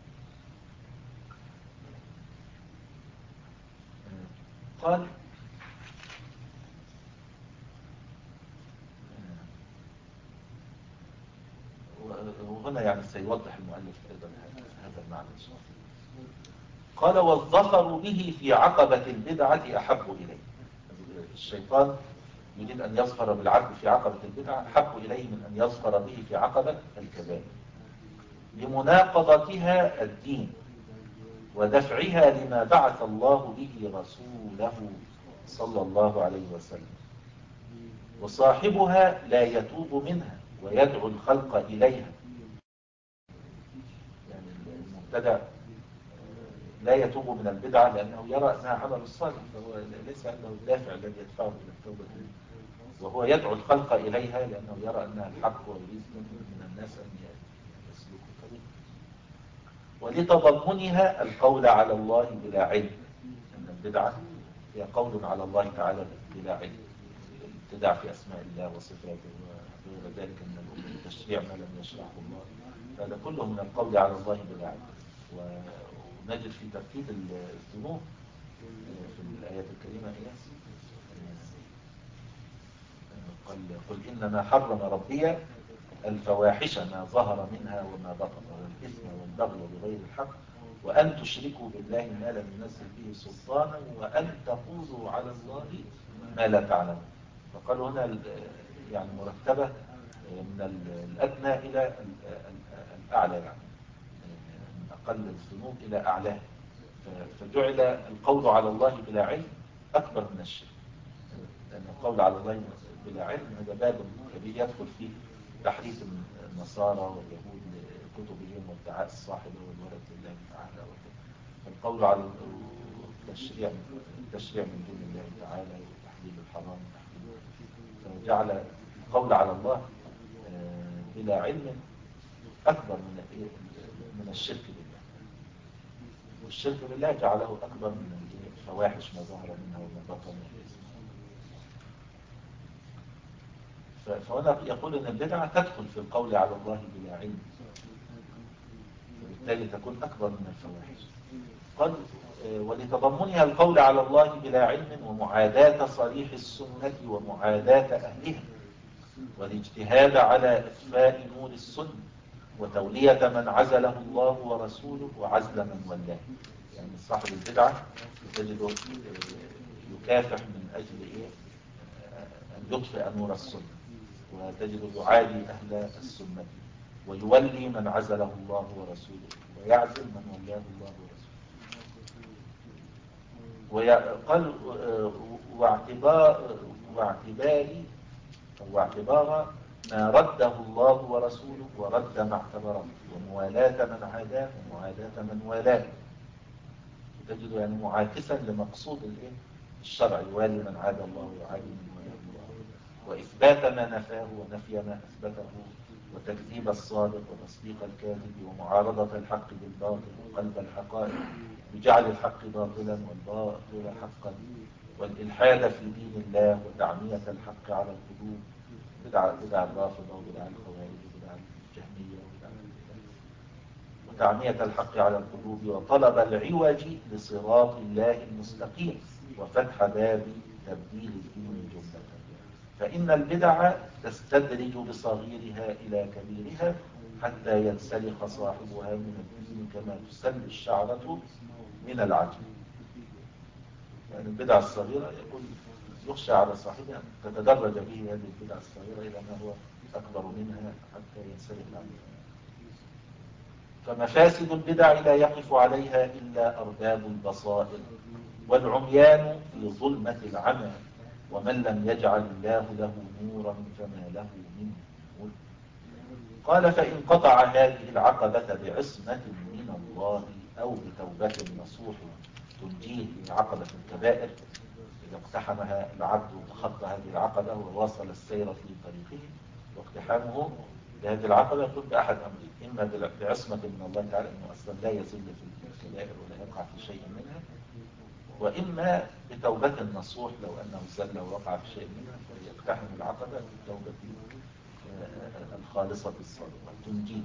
قال وهنا يعني سيوضح المؤلف أيضا هذا المعنى. قال والظفر به في عقبة البدعة أحب إليه. الشيطان يريد أن يظفر بالعبد في عقبة البدعة أحب إليه من أن يظفر به في عقبة الكبائر، لمناقضتها الدين ودفعها لما بعث الله به رسوله صلى الله عليه وسلم. وصاحبها لا يتوب منها ويدعو الخلق إليها. يعني المبتدع لا يتوب من البدعة لأنه يرى أنها عمل صالح، فهو ليس عنده الدافع الذي يدفعه إلى التوبة، وهو يدعو الخلق إليها لأنه يرى أنها الحق، ويريد من الناس أن يسلكوا طريقا. ولتضمنها القول على الله بلا علم، أن البدعة هي قول على الله تعالى بلا علم، الابتداع في أسماء الله وصفاته وغير ذلك من الأمور، التشريع ما لم يشرعه الله، هذا كله من القول على الله بلا علم. ونجد في ترتيب الذنوب في الآيات الكريمة إيه؟ قل, قل إنما حرم ربي الفواحش ما ظهر منها وما بطن والإثم والبغي بغير الحق وأن تشركوا بالله ما لم ينزل به سلطانا وأن تقولوا على الله ما لا تعلمون. فقالوا هنا يعني مرتبة من الأدنى إلى الأعلى، يعني من أقل الذنوب إلى أعلاه. فجعل القول على الله بلا علم أكبر من الشرك، لأن القول على الله بلا علم هذا باب كبير يدخل فيه تحريف النصارى واليهود لكتبهم وادعاء الصاحب والولد لله تعالى. فالقول على التشريع التشريع من دون الله تعالى وتحليل الحرام، فجعل القول على الله بلا علم أكبر من من الشرك بالله. والشرك بالله جعله أكبر من الفواحش ما ظهر منها وما بطن. فهنا يقول أن البدعة تدخل في القول على الله بلا علم، فبالتالي تكون أكبر من الفواحش. قال ولتضمنها القول على الله بلا علم ومعاداة صريح السنة ومعاداة أهلها والاجتهاد على إخفاء نور السنة وتولية من عزله الله ورسوله وعزل من ولاه. يعني صاحب البدعة تجده يكافح من أجل إيه؟ أن يطفئ نور السنة، وتجد يعادي أهل السنة ويولي من عزله الله ورسوله ويعزل من ولاه الله ورسوله. وقال واعتبار واعتبار واعتبار ما رده الله ورسوله ورد ما اعتبره وموالاة من عاداه ومعاداة من والاه. تجد يعني معاكسا لمقصود الايه الشرع يوالي من عاد الله ويعادي من والاه الله، وإثبات ما نفاه ونفي ما أثبته، وتكذيب الصادق وتصديق الكاذب، ومعارضة الحق بالباطل وقلب الحقائق بجعل الحق باطلا والباطل حقا، والإلحاد في دين الله وتعمية الحق على القلوب، بدع بدع الرافضة وبدع الخوارج وبدع الجهمية وبدع وتعمية الحق على القلوب، وطلب العوج لصراط الله المستقيم، وفتح باب تبديل الدين جملة. فإن البدع تستدرج بصغيرها إلى كبيرها حتى ينسلخ صاحبها من الدين كما تسل الشعرة من العجل. يعني البدع الصغيرة يقول يخشى على صاحبها أن تتدرج به هذه البدع الصغيرة إلى ما هو أكبر منها حتى ينسلخ عنها. فمفاسد البدع لا يقف عليها إلا أرباب البصائر، والعميان في ظلمة العمى، ومن لم يجعل الله له نورا فما له من نور. قال فإن قطع هذه العقبة بعصمة من الله أو بتوبة نصوح تنجيه من عقبة الكبائر، إذا اقتحمها العبد وتخطى هذه العقبة وواصل السير في طريقه، واقتحامه بهذه العقبة يكون بأحد أمرين: إما بعصمة من الله تعالى أنه أصلا لا يزل في الكبائر ولا يقع في شيء منها، وإما بتوبة النصوح لو أنه زل ووقع في شيء منها فيقتحم العقبة بالتوبة الخالصة الصادقة تنجيه.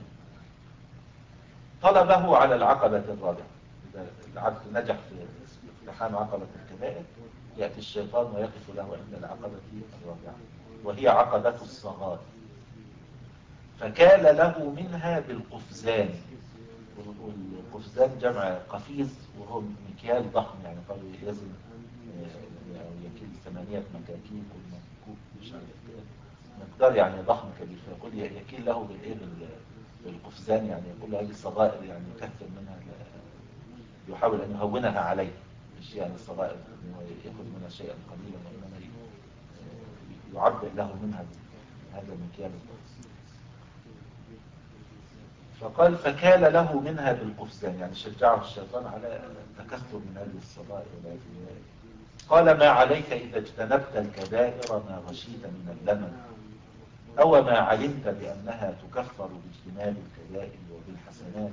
طلبه على العقبة الرابعة. إذا العبد نجح في اقتحام عقبة الكبائر يأتي الشيطان ويقف له عند العقبة الرابعة، وهي عقبة الصغائر، فكال له منها بالقفزان. والقفزان جمع قفيز، وهو مكيال ضخم، يعني قالوا يزن يعني يكيل ثمانية مكاكيل كل مكوك مش عارف كده مقدار يعني ضخم كبير، فيقول يكيل له بالايه بالقفزان، يعني يقول له هذه الصغائر يعني يكثر منها، يحاول ان يهونها عليه، مش يعني الصغائر انه ياخذ منها شيئا قليلا، وانما يعبر له منها هذا المكيال الضخم. فقال فكال له منها بالقفزان، يعني شجعه الشيطان على التكثر من هذه الصغائر. قال ما عليك إذا اجتنبت الكبائر ما غشيت من اللمن، أو ما علمت بأنها تكفر باجتناب الكبائر وبالحسنات.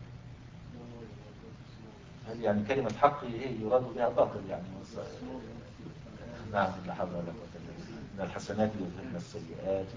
هل يعني كلمة حق إيه يراد بها باطل؟ يعني نعم لا حول ولا قوة إلا بالله. إن الحسنات يذهبن السيئات،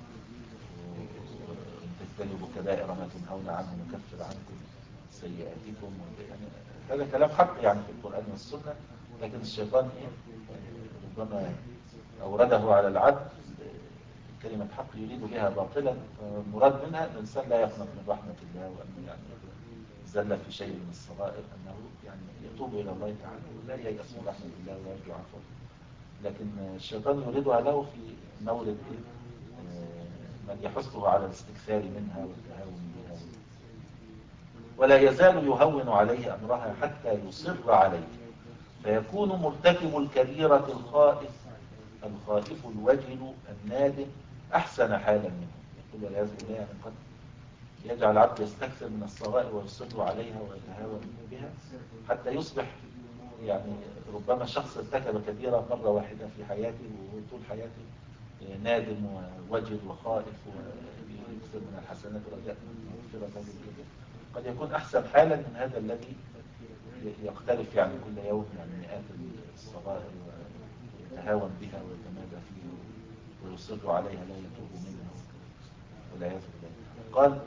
وإن تجتنبوا كبائر ما تنهون عنه نكفر عنكم سيئاتكم. يعني هذا كلام حق يعني في القرآن والسنة، لكن الشيطان إيه ربما أورده على العبد كلمة حق يريد بها باطلا، المراد منها أن الإنسان لا يقنط من رحمة الله، وأنه يعني زل في شيء من الصغائر أنه يعني يتوب إلى الله تعالى ولا ييأس من رحمة الله ويرجو عفوه. لكن الشيطان يريدها له في مورد من يحثه على الاستكثار منها والتهاون بها، ولا يزال يهون عليه أمرها حتى يصر عليه، فيكون مرتكب الكبيرة الخائف الخائف الوجل النادم أحسن حالا منه. يقول والعياذ بالله يعني قد يجعل العبد يستكثر من الصغائر ويصر عليها ويتهاون بها حتى يصبح يعني ربما شخص ارتكب كبيرة مرة واحدة في حياته، وطول حياته نادم ووجل وخائف ويكثر من الحسنات ورجاء من مغفرة هذه الكبيرة. قد يكون أحسن حالا من هذا الذي يقترف يعني كل يوم يعني مئات الصغائر ويتهاون بها ويتمادى فيها ويصر عليها لا يتوب منها والعياذ بالله. قال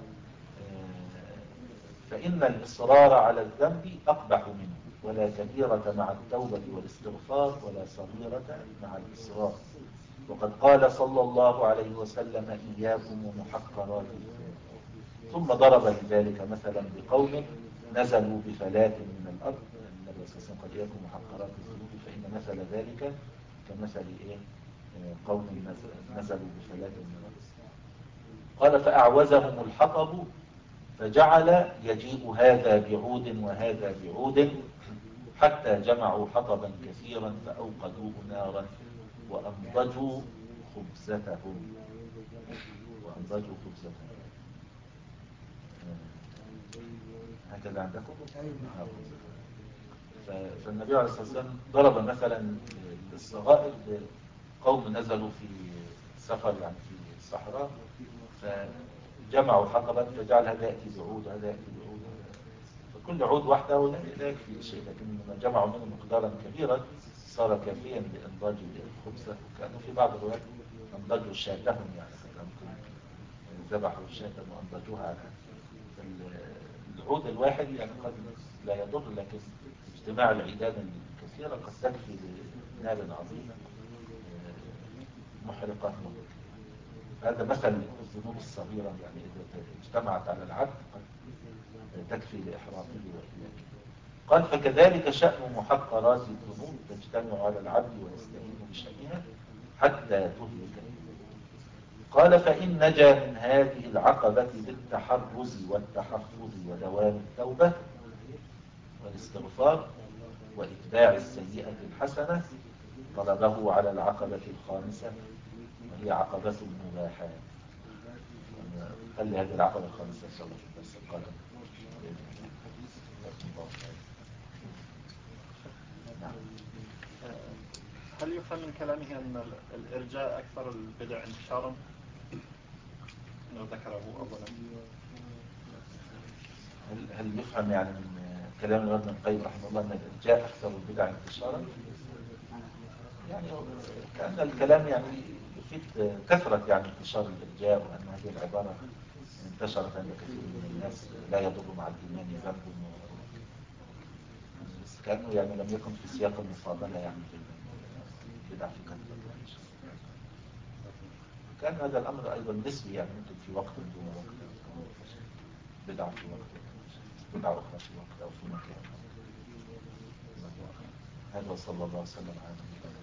فإن الإصرار على الذنب أقبح منه، ولا كبيرة مع التوبة والاستغفار ولا صغيرة مع الإصرار. وقد قال صلى الله عليه وسلم إياكم ومحقرات الذنوب، ثم ضرب لذلك مثلا بقوم نزلوا بفلاة من الأرض. النبي صلى الله عليه وسلم قال إياكم ومحقرات الذنوب، فإن مثل ذلك كمثل إيه قوم نزلوا بفلاة من الأرض. قال فأعوزهم الحطب فجعل يجيء هذا بعود وهذا بعود حتى جمعوا حطبا كثيرا فأوقدوه نارا وأنضجوا خبزتهم وأنضجوا خبزتهم. هكذا عندكم؟ ف- فالنبي عليه الصلاة والسلام ضرب مثلا الصغائر قوم نزلوا في سفر يعني في الصحراء، فجمعوا حطبا فجعل هذا يأتي بعود هذا يأتي بعود، فكل عود واحدة ولا لا يكفي شيء، لكن لما جمعوا منه مقدارا كبيرا صار كافيا لإنضاج الخبزة. وكانوا في بعض الروايات أنضجوا شاتهم، يعني ممكن ذبحوا الشاة وأنضجوها على العود الواحد، يعني قد لا يضر، لكن اجتماع العيدان الكثيرة قد تكفي لنار عظيمة محرقة مهلكة. هذا مثل الذنوب الصغيرة، يعني إذا اجتمعت على العبد قد تكفي لإحراقه وإهلاكه. قال فكذلك شأن محقرات الذنوب تجتمع على العبد ويستهين بشأنها حتى تهلكه. قال فإن نجا من هذه العقبة بالتحرز والتحفظ ودوام التوبة والاستغفار وإتباع السيئة الحسنة طلبه على العقبة الخامسة، وهي عقبة المباحات. خلي هذه العقبة الخامسة إن شاء الله في الدرس القادم. نعم. هل يفهم من كلامه أن الإرجاء أكثر البدع انتشارا؟ أنه ذكره أولا. هل هل يفهم يعني من كلام ابن القيم رحمه الله أن الإرجاء أكثر البدع انتشارا؟ يعني كأن الكلام يعني يفيد كثرة يعني انتشار الإرجاء، وأن هذه العبارة انتشرت عند كثير من الناس لا يضر مع الإيمان ذنب، بس كأنه يعني لم يكن في سياق المفاضلة يعني في البدع في كثرة. كان هذا الأمر أيضا نسبي، يعني ممكن في وقت دون وقت، بدع في وقت، بدع أخرى في وقت أو في مكان. هذا صلى الله عليه وسلم على نبينا